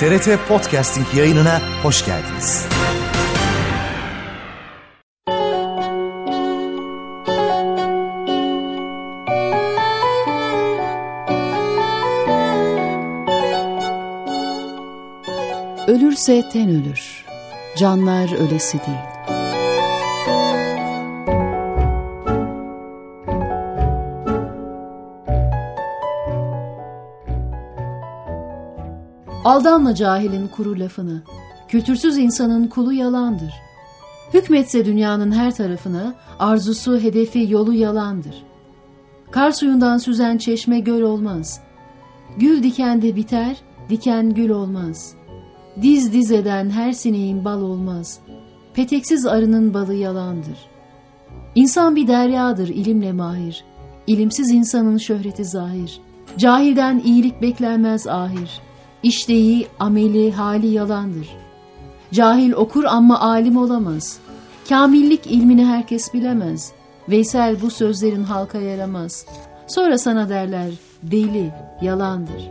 TRT Podcasting yayınına hoş geldiniz. Ölürse ten ölür, canlar ölesi değil. Aldanma cahilin kuru lafını, kültürsüz insanın kulu yalandır. Hükmetse dünyanın her tarafına, arzusu, hedefi, yolu yalandır. Kar suyundan süzen çeşme göl olmaz. Gül dikende biter, diken gül olmaz. Diz diz eden her sineğin bal olmaz. Peteksiz arının balı yalandır. İnsan bir deryadır ilimle mahir. İlimsiz insanın şöhreti zahir. Cahilden iyilik beklenmez ahir. İşteği, ameli, hali yalandır. Cahil okur ama alim olamaz. Kamillik ilmini herkes bilemez. Veysel bu sözlerin halka yaramaz. Sonra sana derler, deli, yalandır.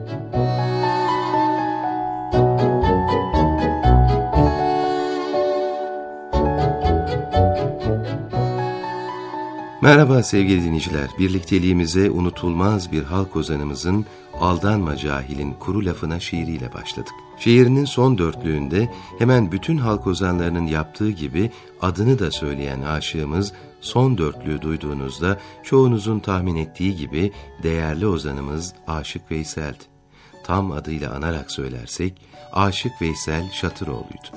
Merhaba sevgili dinleyiciler, birlikteliğimize unutulmaz bir halk ozanımızın Aldanma Cahilin Kuru Lafına şiiriyle başladık. Şiirinin son dörtlüğünde hemen bütün halk ozanlarının yaptığı gibi adını da söyleyen aşığımız son dörtlüğü duyduğunuzda çoğunuzun tahmin ettiği gibi değerli ozanımız Aşık Veysel'di. Tam adıyla anarak söylersek Aşık Veysel Şatıroğlu'ydu.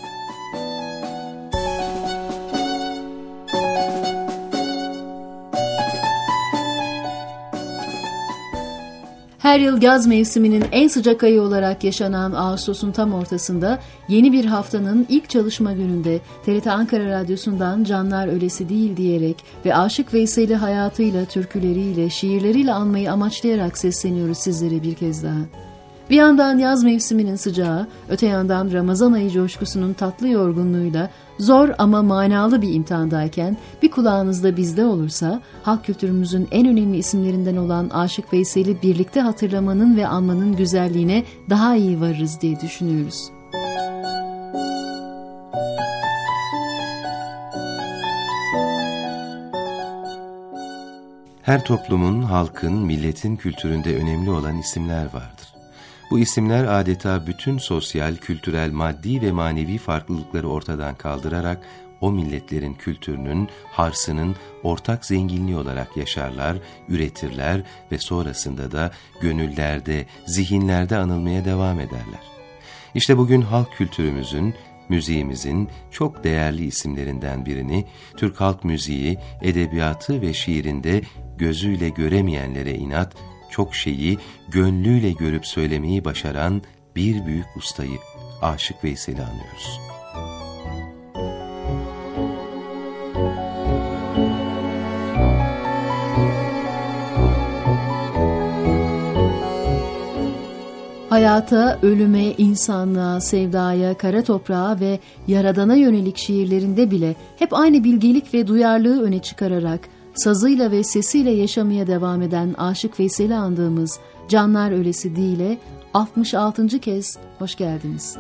Her yıl yaz mevsiminin en sıcak ayı olarak yaşanan Ağustos'un tam ortasında yeni bir haftanın ilk çalışma gününde TRT Ankara Radyosu'ndan Canlar Ölesi Değil diyerek ve Aşık Veysel'i hayatıyla, türküleriyle, şiirleriyle anmayı amaçlayarak sesleniyoruz sizlere bir kez daha. Bir yandan yaz mevsiminin sıcağı, öte yandan Ramazan ayı coşkusunun tatlı yorgunluğuyla zor ama manalı bir imtihandayken bir kulağınızda bizde olursa halk kültürümüzün en önemli isimlerinden olan Aşık Veysel'i birlikte hatırlamanın ve anmanın güzelliğine daha iyi varırız diye düşünüyoruz. Her toplumun, halkın, milletin kültüründe önemli olan isimler vardır. Bu isimler adeta bütün sosyal, kültürel, maddi ve manevi farklılıkları ortadan kaldırarak o milletlerin kültürünün, harsının ortak zenginliği olarak yaşarlar, üretirler ve sonrasında da gönüllerde, zihinlerde anılmaya devam ederler. İşte bugün halk kültürümüzün, müziğimizin çok değerli isimlerinden birini, Türk halk müziği, edebiyatı ve şiirinde gözüyle göremeyenlere inat, çok şeyi gönlüyle görüp söylemeyi başaran bir büyük ustayı, Aşık Veysel'i anıyoruz. Hayata, ölüme, insanlığa, sevdaya, kara toprağa ve yaradana yönelik şiirlerinde bile hep aynı bilgelik ve duyarlılığı öne çıkararak sazıyla ve sesiyle yaşamaya devam eden Aşık Veysel'i andığımız Canlar Ölesi Değil'e 66. kez hoş geldiniz.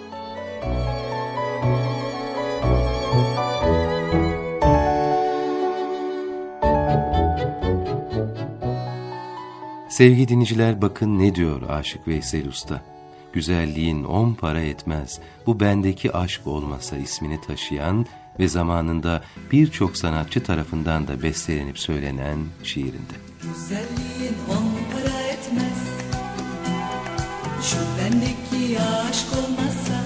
Sevgili dinleyiciler, bakın ne diyor Aşık Veysel Usta. Güzelliğin 10 para etmez, bu bendeki aşk olmasa ismini taşıyan ve zamanında birçok sanatçı tarafından da bestelenip söylenen şiirinde. Güzelliğin 10 para etmez, şu bendeki aşk olmasa,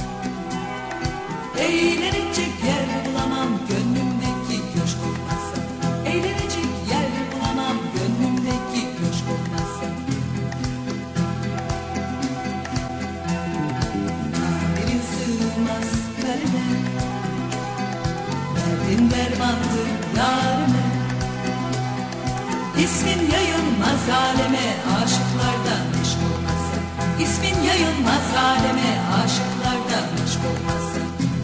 eğlenecek yer bulamam gönlümdeki coşku olmasa, eğlenecek yer bulamam gönlümdeki coşku olmasa. Tabirin sığmaz kaleme, derdin dermandır yarime. İsmin yayılmaz aleme, aşıklardan aşk olmasa. İsmin yayılmaz aleme, aşıklardan aşk olmasa.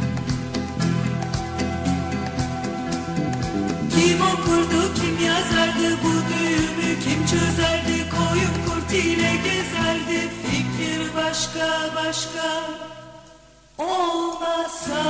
Kim okurdu, kim yazardı bu düğümü, kim çözerdi, koyun kurt ile gezerdi fikir başka olmasa.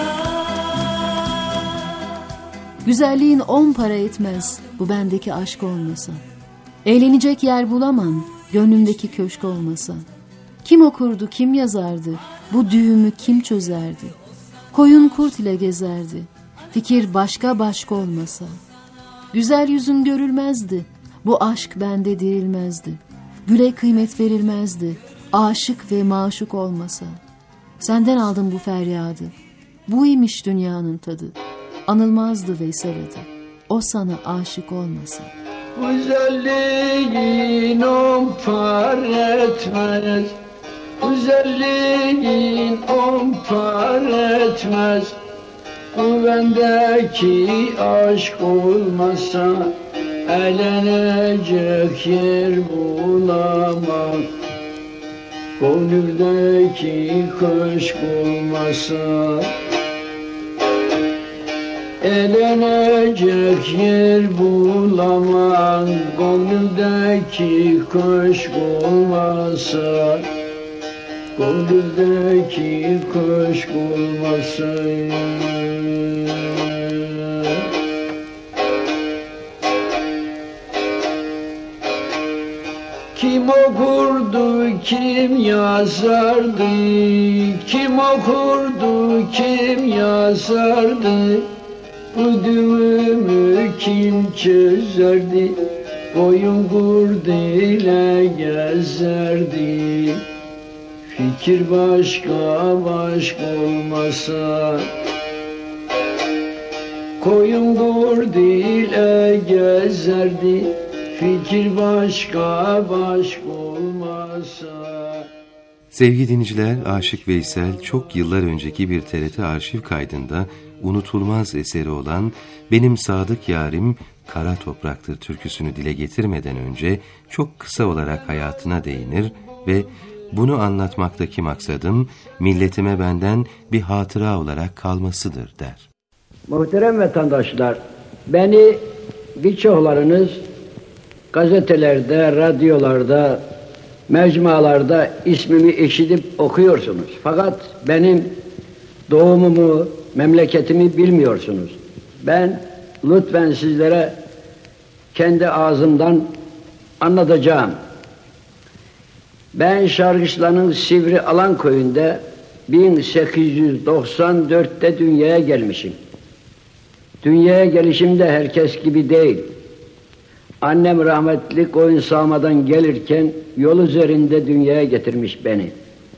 Güzelliğin 10 para etmez bu bendeki aşk olmasa. Eğlenecek yer bulamam gönlümdeki köşk olmasa. Kim okurdu, kim yazardı, bu düğümü kim çözerdi? Koyun kurt ile gezerdi, fikir başka olmasa. Güzel yüzün görülmezdi, bu aşk bende dirilmezdi. Güle kıymet verilmezdi, aşık ve maşuk olmasa. Senden aldım bu feryadı, bu imiş dünyanın tadı. Anılmazdı Veysel adı, o sana aşık olmasa. Güzelliğin 10 para etmez, güzelliğin 10 para etmez. Bu bendeki aşk olmasa, eğlenecek yer bulamam. Gönüldeki köşk olmasa, eğlenecek yer bulamam. Gönüldeki köşk olmasa, gönüldeki köşk olmasa. Kim okurdu, kim yazardı? Kim okurdu, kim yazardı? Bu düğümü kim çözerdi? Koyun kurt ile gezerdi. Fikir başka olmasa. Koyun kurt ile gezerdi. Fikir başka olmasa. Sevgili dinleyiciler, Aşık Veysel çok yıllar önceki bir TRT arşiv kaydında unutulmaz eseri olan Benim Sadık Yarim Kara Topraktır türküsünü dile getirmeden önce çok kısa olarak hayatına değinir ve bunu anlatmaktaki maksadım milletime benden bir hatıra olarak kalmasıdır der. Muhterem vatandaşlar, beni birçoklarınız gazetelerde, radyolarda, mecmualarda ismimi işitip okuyorsunuz. Fakat benim doğumumu, memleketimi bilmiyorsunuz. Ben lütfen sizlere kendi ağzımdan anlatacağım. Ben Şarkışla'nın Sivri Alan köyünde 1894'te dünyaya gelmişim. Dünyaya gelişim de herkes gibi değil. Annem rahmetli koyun sağmadan gelirken yol üzerinde dünyaya getirmiş beni.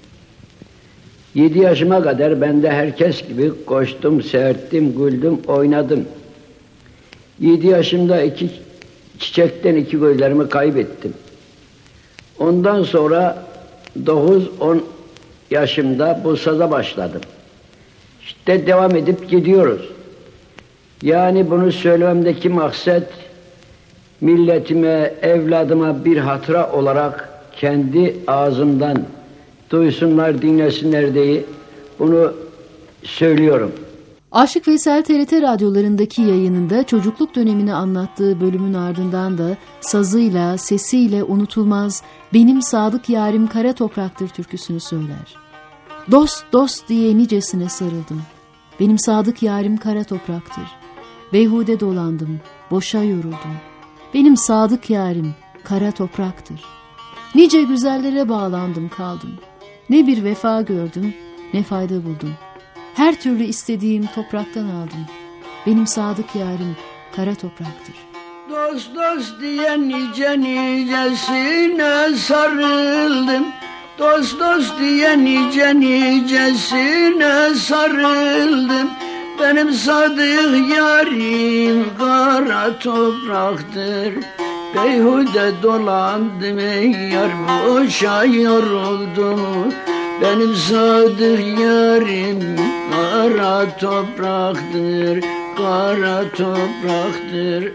7 yaşıma kadar ben de herkes gibi koştum, seyrettim, güldüm, oynadım. 7 yaşımda çiçekten 2 gözlerimi kaybettim. Ondan sonra 9-10 yaşımda bu saza başladım. İşte devam edip gidiyoruz. Yani bunu söylememdeki maksat, milletime, evladıma bir hatıra olarak kendi ağzımdan duysunlar, dinlesinler diye bunu söylüyorum. Aşık Veysel TRT radyolarındaki yayınında çocukluk dönemini anlattığı bölümün ardından da sazıyla, sesiyle unutulmaz Benim Sadık Yarim Kara Topraktır türküsünü söyler. Dost dost diye nicesine sarıldım. Benim sadık yarim kara topraktır. Beyhude dolandım, boşa yoruldum. Benim sadık yarim kara topraktır. Nice güzellere bağlandım kaldım. Ne bir vefa gördüm, ne fayda buldum. Her türlü istediğim topraktan aldım. Benim sadık yarim kara topraktır. Dost dost diye nicesine sarıldım. Dost dost diye nicesine sarıldım. Benim sadık yarim kara topraktır. Beyhude dolandım yar, boşa yoruldum. Benim sadık yarim kara topraktır, kara topraktır.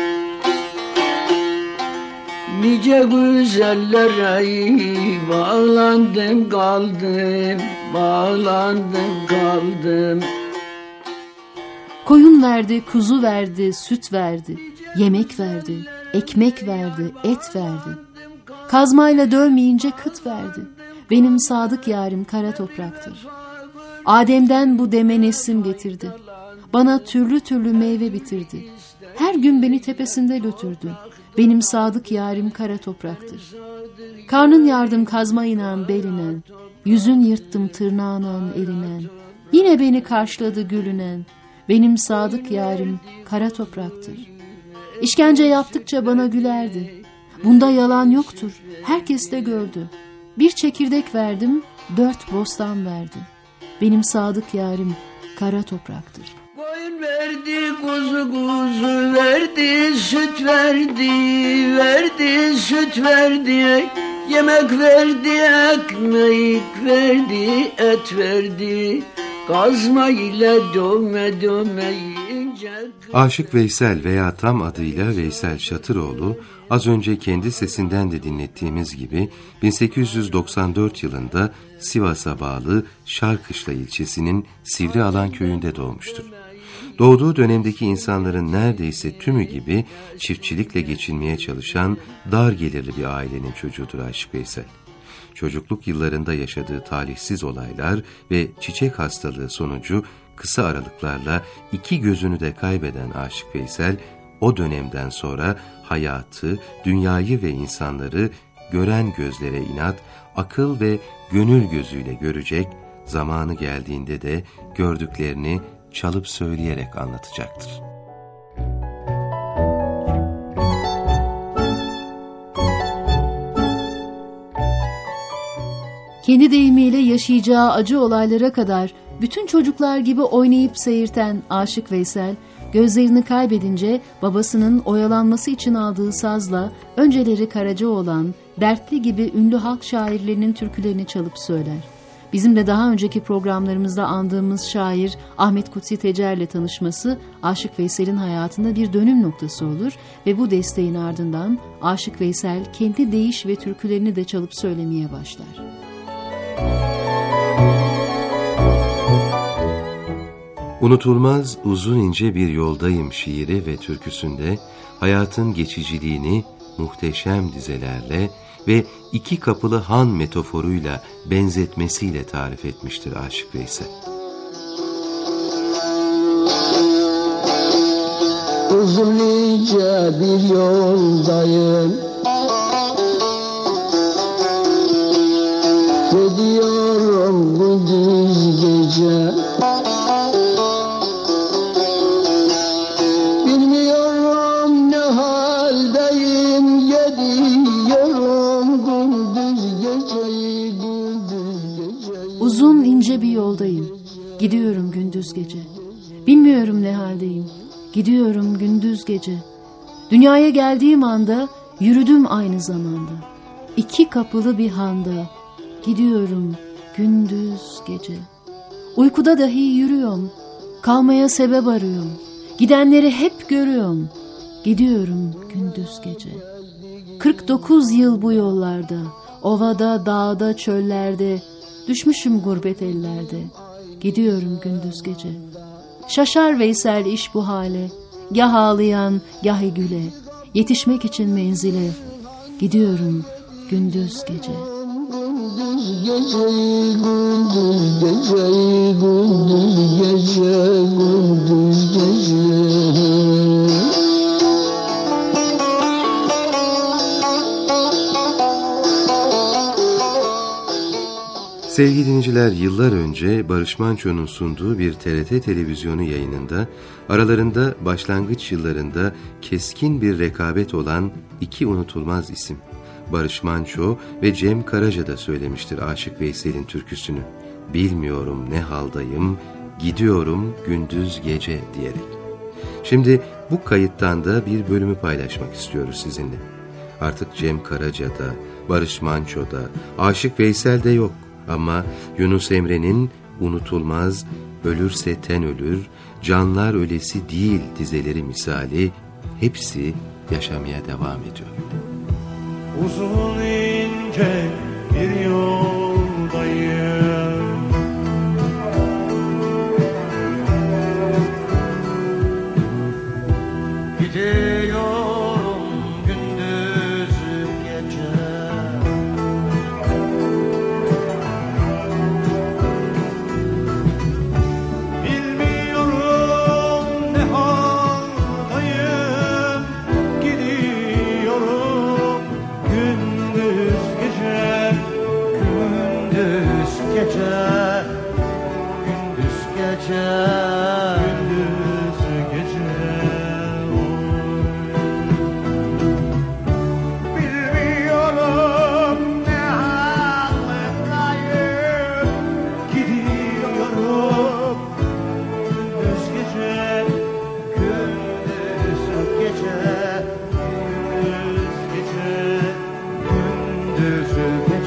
Nice güzellere bağlandım kaldım, bağlandım kaldım. Koyun verdi, kuzu verdi, süt verdi, yemek verdi, ekmek verdi, et verdi. Kazmayla dövmeyince kıt verdi. benim sadık yarim kara topraktır. Adem'den bu deme nesim getirdi. Bana türlü türlü meyve bitirdi. Her gün beni tepesinde götürdü. Benim sadık yarim kara topraktır. Karnın yardım kazma inan belinen, yüzün yırttım tırnağından elinen. Yine beni karşıladı gülünen, benim sadık yarim kara topraktır. İşkence yaptıkça bana gülerdi. Bunda yalan yoktur, herkes de gördü. Bir çekirdek verdim, 4 bostan verdi. Benim sadık yarim kara topraktır. Koyun verdi, kuzu verdi, süt verdi, süt verdi. Yemek verdi, ekmek verdi, et verdi. Kazma ile dövme yiyince... Aşık Veysel veya tam adıyla Veysel Şatıroğlu, az önce kendi sesinden de dinlettiğimiz gibi 1894 yılında Sivas'a bağlı Şarkışla ilçesinin Sivrialan köyünde doğmuştur. Doğduğu dönemdeki insanların neredeyse tümü gibi çiftçilikle geçinmeye çalışan dar gelirli bir ailenin çocuğudur Aşık Veysel. Çocukluk yıllarında yaşadığı talihsiz olaylar ve çiçek hastalığı sonucu kısa aralıklarla 2 gözünü de kaybeden Aşık Veysel, o dönemden sonra hayatı, dünyayı ve insanları gören gözlere inat, akıl ve gönül gözüyle görecek, zamanı geldiğinde de gördüklerini çalıp söyleyerek anlatacaktır. Kendi deyimiyle yaşayacağı acı olaylara kadar bütün çocuklar gibi oynayıp seyirten Aşık Veysel, gözlerini kaybedince babasının oyalanması için aldığı sazla önceleri Karacaoğlan, Dertli gibi ünlü halk şairlerinin türkülerini çalıp söyler. Bizim de daha önceki programlarımızda andığımız şair Ahmet Kutsi Tecer'le tanışması Aşık Veysel'in hayatında bir dönüm noktası olur ve bu desteğin ardından Aşık Veysel kendi deyiş ve türkülerini de çalıp söylemeye başlar. Unutulmaz uzun ince bir yoldayım şiiri ve türküsünde hayatın geçiciliğini muhteşem dizelerle ve 2 kapılı han metaforuyla benzetmesiyle tarif etmiştir Aşık Veysel. Uzun ince bir yoldayım, gidiyorum gündüz gece. Bilmiyorum ne haldeyim, gidiyorum gündüz geceyi, gündüz geceyi. Uzun ince bir yoldayım, gidiyorum gündüz gece. Bilmiyorum ne haldeyim, gidiyorum gündüz gece. Dünyaya geldiğim anda yürüdüm aynı zamanda. 2 kapılı bir handa, gidiyorum gündüz gece. Uykuda dahi yürüyorum, kalmaya sebep arıyorum. Gidenleri hep görüyorum, gidiyorum gündüz gece. 49 yıl bu yollarda, ovada, dağda, çöllerde, düşmüşüm gurbet ellerde, gidiyorum gündüz gece. Şaşar Veysel iş bu hale, gah ağlayan, gahi güle, yetişmek için menzile, gidiyorum gündüz gece. Gündüz geceyi, gündüz geceyi, gündüz gece, gündüz gece. Sevgili dinleyiciler, yıllar önce Barış Manço'nun sunduğu bir TRT televizyonu yayınında aralarında başlangıç yıllarında keskin bir rekabet olan 2 unutulmaz isim Barış Manço ve Cem Karaca da söylemiştir Aşık Veysel'in türküsünü. Bilmiyorum ne haldayım, gidiyorum gündüz gece diyerek. Şimdi bu kayıttan da bir bölümü paylaşmak istiyoruz sizinle. Artık Cem Karaca'da, Barış Manço'da, Aşık Veysel'de yok. Ama Yunus Emre'nin unutulmaz, ölürse ten ölür, canlar ölesi değil dizeleri misali hepsi yaşamaya devam ediyor. Uzun ince bir yoldayım, gidiyorum gündüz gece.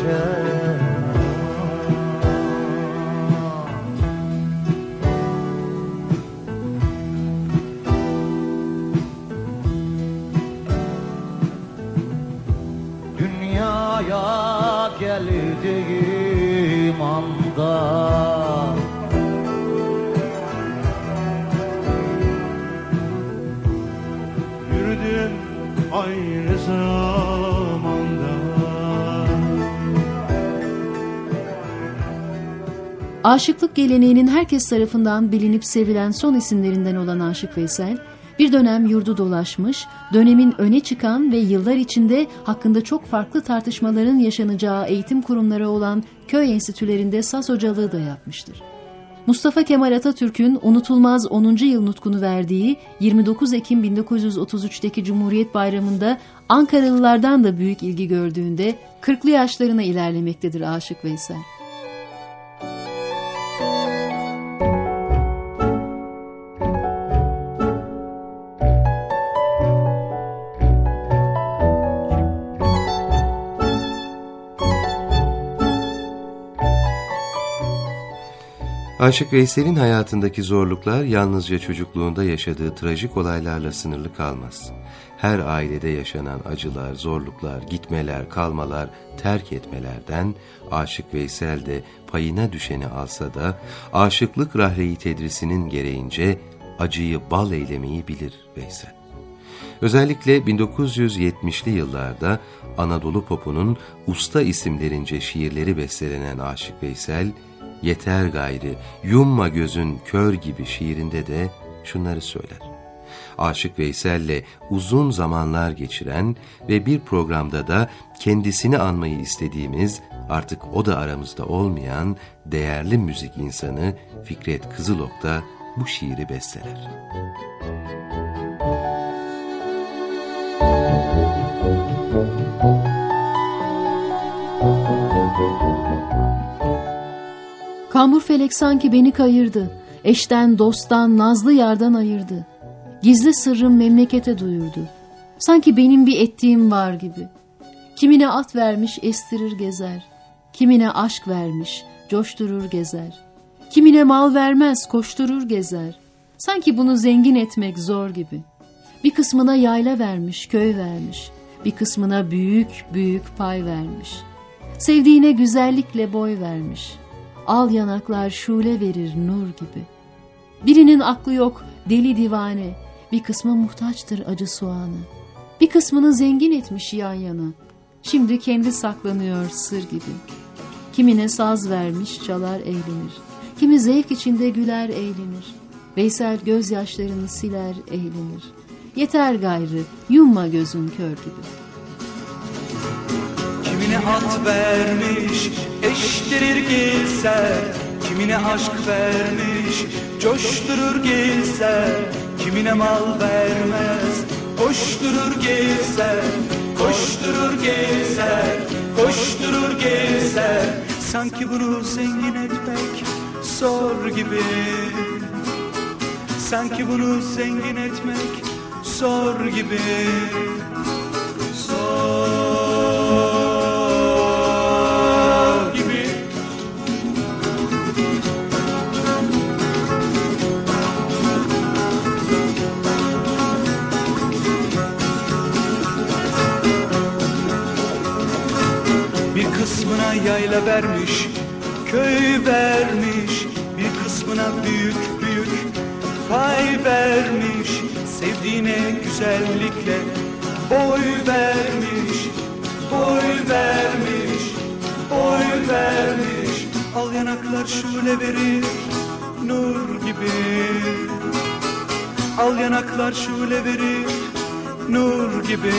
gece. Dünyaya geldiğim anda yürüdüm aynı zamanda. Aşıklık geleneğinin herkes tarafından bilinip sevilen son isimlerinden olan Aşık Veysel, bir dönem yurdu dolaşmış, dönemin öne çıkan ve yıllar içinde hakkında çok farklı tartışmaların yaşanacağı eğitim kurumları olan köy enstitülerinde saz hocalığı da yapmıştır. Mustafa Kemal Atatürk'ün unutulmaz 10. yıl nutkunu verdiği 29 Ekim 1933'teki Cumhuriyet Bayramı'nda Ankaralılardan da büyük ilgi gördüğünde 40'lı yaşlarına ilerlemektedir Aşık Veysel. Aşık Veysel'in hayatındaki zorluklar yalnızca çocukluğunda yaşadığı trajik olaylarla sınırlı kalmaz. Her ailede yaşanan acılar, zorluklar, gitmeler, kalmalar, terk etmelerden Aşık Veysel de payına düşeni alsa da aşıklık rahreyi tedrisinin gereğince acıyı bal eylemeyi bilir Veysel. Özellikle 1970'li yıllarda Anadolu popunun usta isimlerince şiirleri bestelenen Aşık Veysel, "Yeter gayrı, yumma gözün kör" gibi şiirinde de şunları söyler. Aşık Veysel'le uzun zamanlar geçiren ve bir programda da kendisini anmayı istediğimiz, artık o da aramızda olmayan değerli müzik insanı Fikret Kızılok da bu şiiri besteler. Kambur felek sanki beni kayırdı, eşten, dosttan, nazlı yardan ayırdı. Gizli sırrım memlekete duyurdu. Sanki benim bir ettiğim var gibi. Kimine at vermiş estirir gezer. Kimine aşk vermiş coşturur gezer. Kimine mal vermez koşturur gezer. Sanki bunu zengin etmek zor gibi. Bir kısmına yayla vermiş, köy vermiş. Bir kısmına büyük büyük pay vermiş. Sevdiğine güzellikle boy vermiş. Al yanaklar şule verir nur gibi. Birinin aklı yok deli divane, bir kısmı muhtaçtır acı soğanı. Bir kısmını zengin etmiş yan yana, şimdi kendi saklanıyor sır gibi. Kimine saz vermiş çalar eğlenir, kimi zevk içinde güler eğlenir. Veysel gözyaşlarını siler eğlenir. Yeter gayrı yumma gözün kör gibi. Kimine at vermiş, eştirir gilser. Kimine aşk vermiş, coşturur gilser. Kimine mal vermez, koşturur gilser. Koşturur gilser, koşturur gilser. Sanki bunu zengin etmek zor gibi. Sanki bunu zengin etmek zor gibi. Bir kısmına yayla vermiş, köy vermiş. Bir kısmına büyük büyük pay vermiş. Sevdiğine güzellikle boy vermiş. Boy vermiş, boy vermiş. Al yanaklar şule verir nur gibi. Al yanaklar şule verir nur gibi.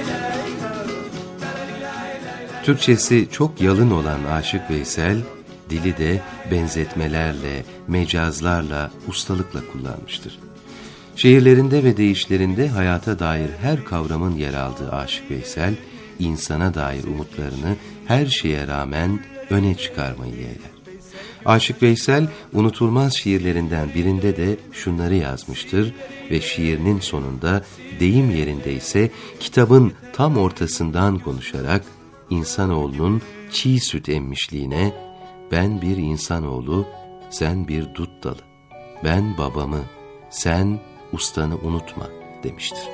Türkçesi çok yalın olan Aşık Veysel, dili de benzetmelerle, mecazlarla, ustalıkla kullanmıştır. Şiirlerinde ve deyişlerinde hayata dair her kavramın yer aldığı Aşık Veysel, insana dair umutlarını her şeye rağmen öne çıkarmayı yeğler. Aşık Veysel, unutulmaz şiirlerinden birinde de şunları yazmıştır ve şiirinin sonunda, deyim yerindeyse kitabın tam ortasından konuşarak, insanoğlunun çiğ süt emmişliğine, ben bir insanoğlu, sen bir dut dalı, ben babamı, sen ustanı unutma demiştir.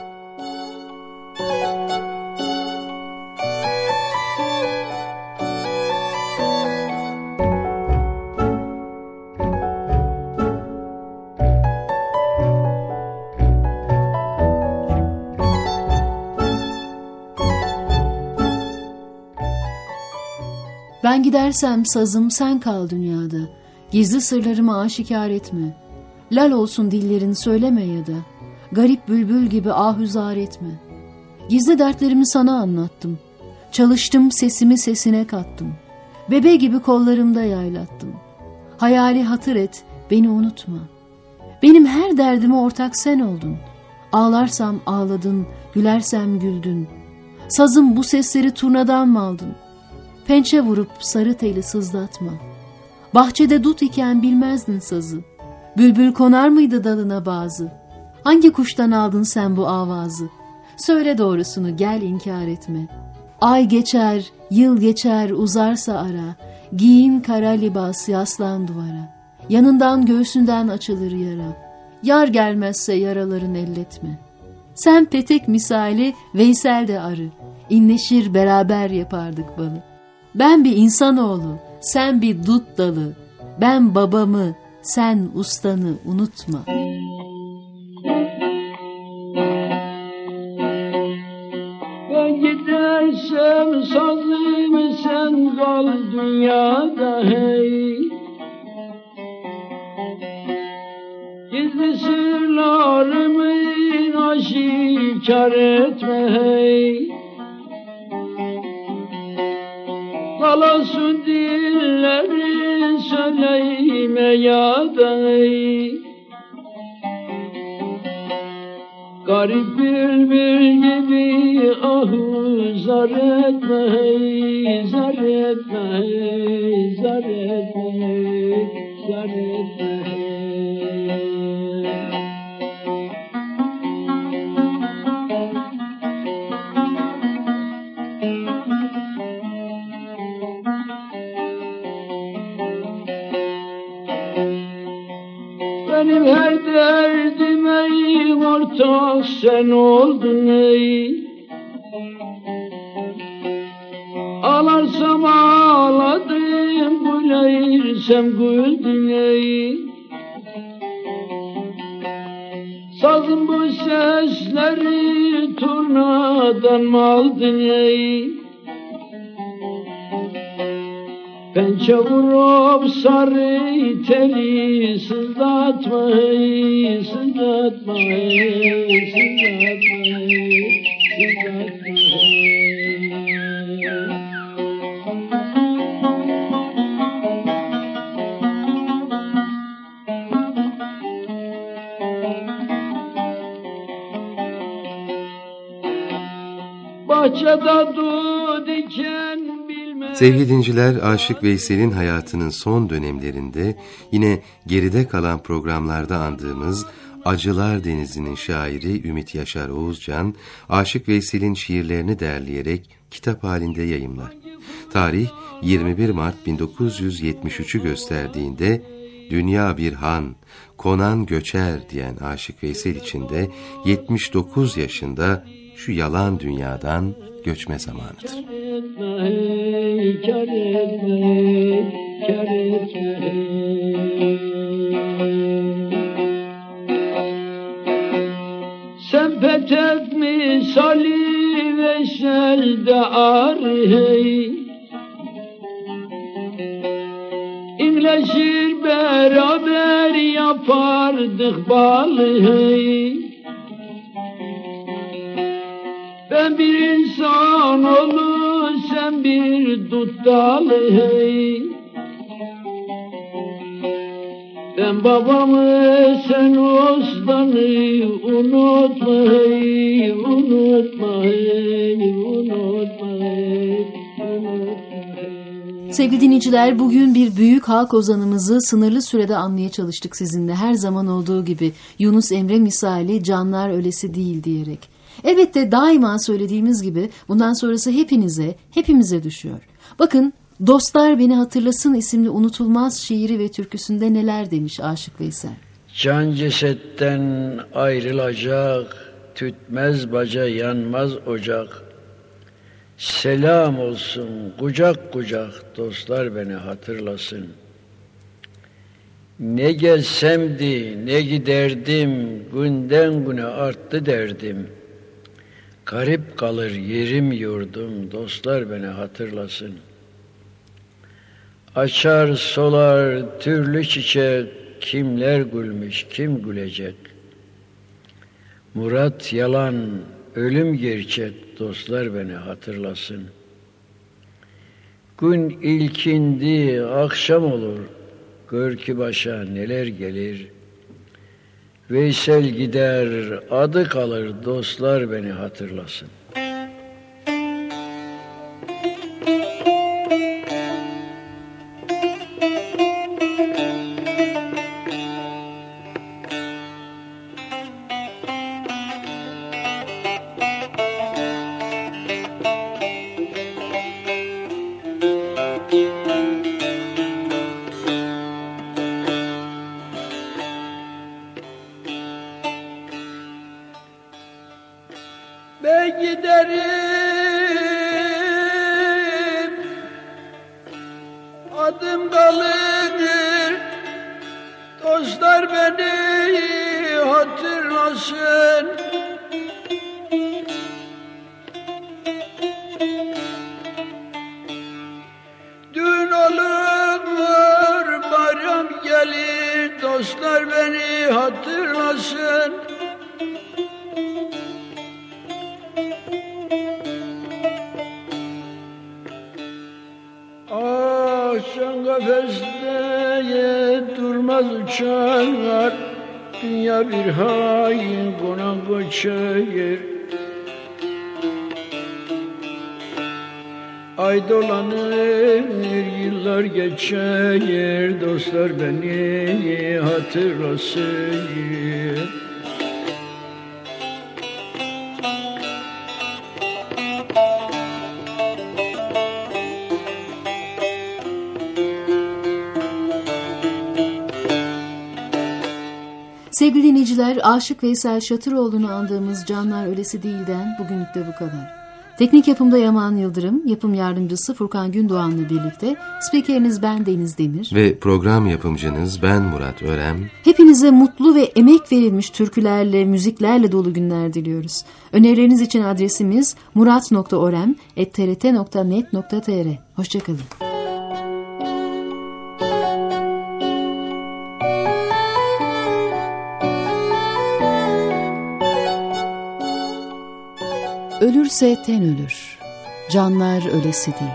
Ben gidersem sazım sen kal dünyada, gizli sırlarımı aşikar etme. Lal olsun dillerin söyleme ya da, garip bülbül gibi ahüzar etme. Gizli dertlerimi sana anlattım, çalıştım sesimi sesine kattım. Bebe gibi kollarımda yaylattım. Hayali hatır et, beni unutma. Benim her derdime ortak sen oldun. Ağlarsam ağladın, gülersem güldün. Sazım bu sesleri turnadan mı aldın? Pençe vurup sarı teli sızlatma. Bahçede dut iken bilmezdin sazı. Bülbül konar mıydı dalına bazı? Hangi kuştan aldın sen bu avazı? Söyle doğrusunu, gel inkar etme. Ay geçer, yıl geçer, uzarsa ara. Giyin kara libas, yaslan duvara. Yanından göğsünden açılır yara. Yar gelmezse yaraların elletme. Sen petek misali, Veysel de arı. İnleşir beraber yapardık balı. Ben bir insanoğlu, sen bir dut dalı. Ben babamı, sen ustanı unutma. Ben gidersem sazım sen kal dünyada hey. Gizli sırlarımı aşikar etme hey. Kalasın dilleri söyleyme ya da ey. Garip bülbül gibi ahu zar etme hey, zar etme hey, zar etme hey, zar etme hey. Benim her derdim ey ortak sen oldun ey. Ağlarsam ağladım, gülersem güldün ey. Sazın bu sesleri turnadan mı aldın ey? Pençe vurup sarı teli sızlatma hey, sızlatma hey, sızlatma hey, sızlatma hey. Bahçede dut diken. Sevgili dinciler, Aşık Veysel'in hayatının son dönemlerinde yine geride kalan programlarda andığımız Acılar Denizi'nin şairi Ümit Yaşar Oğuzcan, Aşık Veysel'in şiirlerini derleyerek kitap halinde yayımlar. Tarih 21 Mart 1973'ü gösterdiğinde dünya bir han, konan göçer diyen Aşık Veysel için de 79 yaşında şu yalan dünyadan göçme zamanıdır. Kar etme, kar etme. Sen petek misali Veysel'de arı hey. İnleşir beraber yapardık balı hey. Ben bir insan olur, sen bir dut dalı hey. Ben babamı sen ustanı unutma hey, unutma hey, unutma hey, unutma hey. Sevgili dinleyiciler, bugün bir büyük halk ozanımızı sınırlı sürede anmaya çalıştık sizinle. Her zaman olduğu gibi Yunus Emre misali canlar ölesi değil diyerek. Elbette daima söylediğimiz gibi bundan sonrası hepimize düşüyor. Bakın, Dostlar Beni Hatırlasın isimli unutulmaz şiiri ve türküsünde neler demiş Aşık Veysel. Can cesetten ayrılacak, tütmez baca yanmaz ocak. Selam olsun kucak kucak, dostlar beni hatırlasın. Ne gelsemdi ne giderdim, günden güne arttı derdim. Garip kalır yerim yurdum, dostlar beni hatırlasın. Açar solar türlü çiçek, kimler gülmüş kim gülecek. Murat yalan, ölüm gerçek, dostlar beni hatırlasın. Gün ilkindi, akşam olur, gör ki başa neler gelir. Veysel gider, adı kalır, dostlar beni hatırlasın. Ben giderim, adım kalır, dostlar beni hatırlasın. Düğün olur, bayram gelir, dostlar beni hatırlasın. Akşam kafeste durmaz uçar, dünya bir hain konak koçer. Ay dolanır, yıllar geçer, dostlar beni hatırlasın. Sevgili dinleyiciler, Aşık Veysel Şatıroğlu'nu andığımız Canlar Ölesi Değil'den bugünlük de bu kadar. Teknik yapımda Yaman Yıldırım, yapım yardımcısı Furkan Gündoğan'la birlikte spikeriniz ben Deniz Demir ve program yapımcınız ben Murat Örem. Hepinize mutlu ve emek verilmiş türkülerle, müziklerle dolu günler diliyoruz. Önerileriniz için adresimiz murat.orem@trt.net.tr. Hoşçakalın. Ölürse ten ölür, canlar ölesi değil.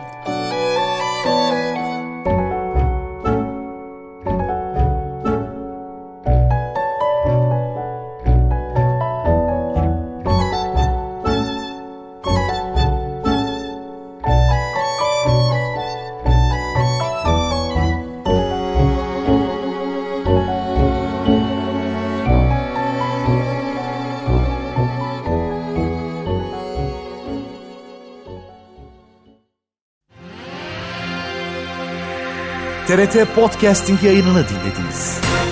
TRT Podcasting yayınını dinlediniz.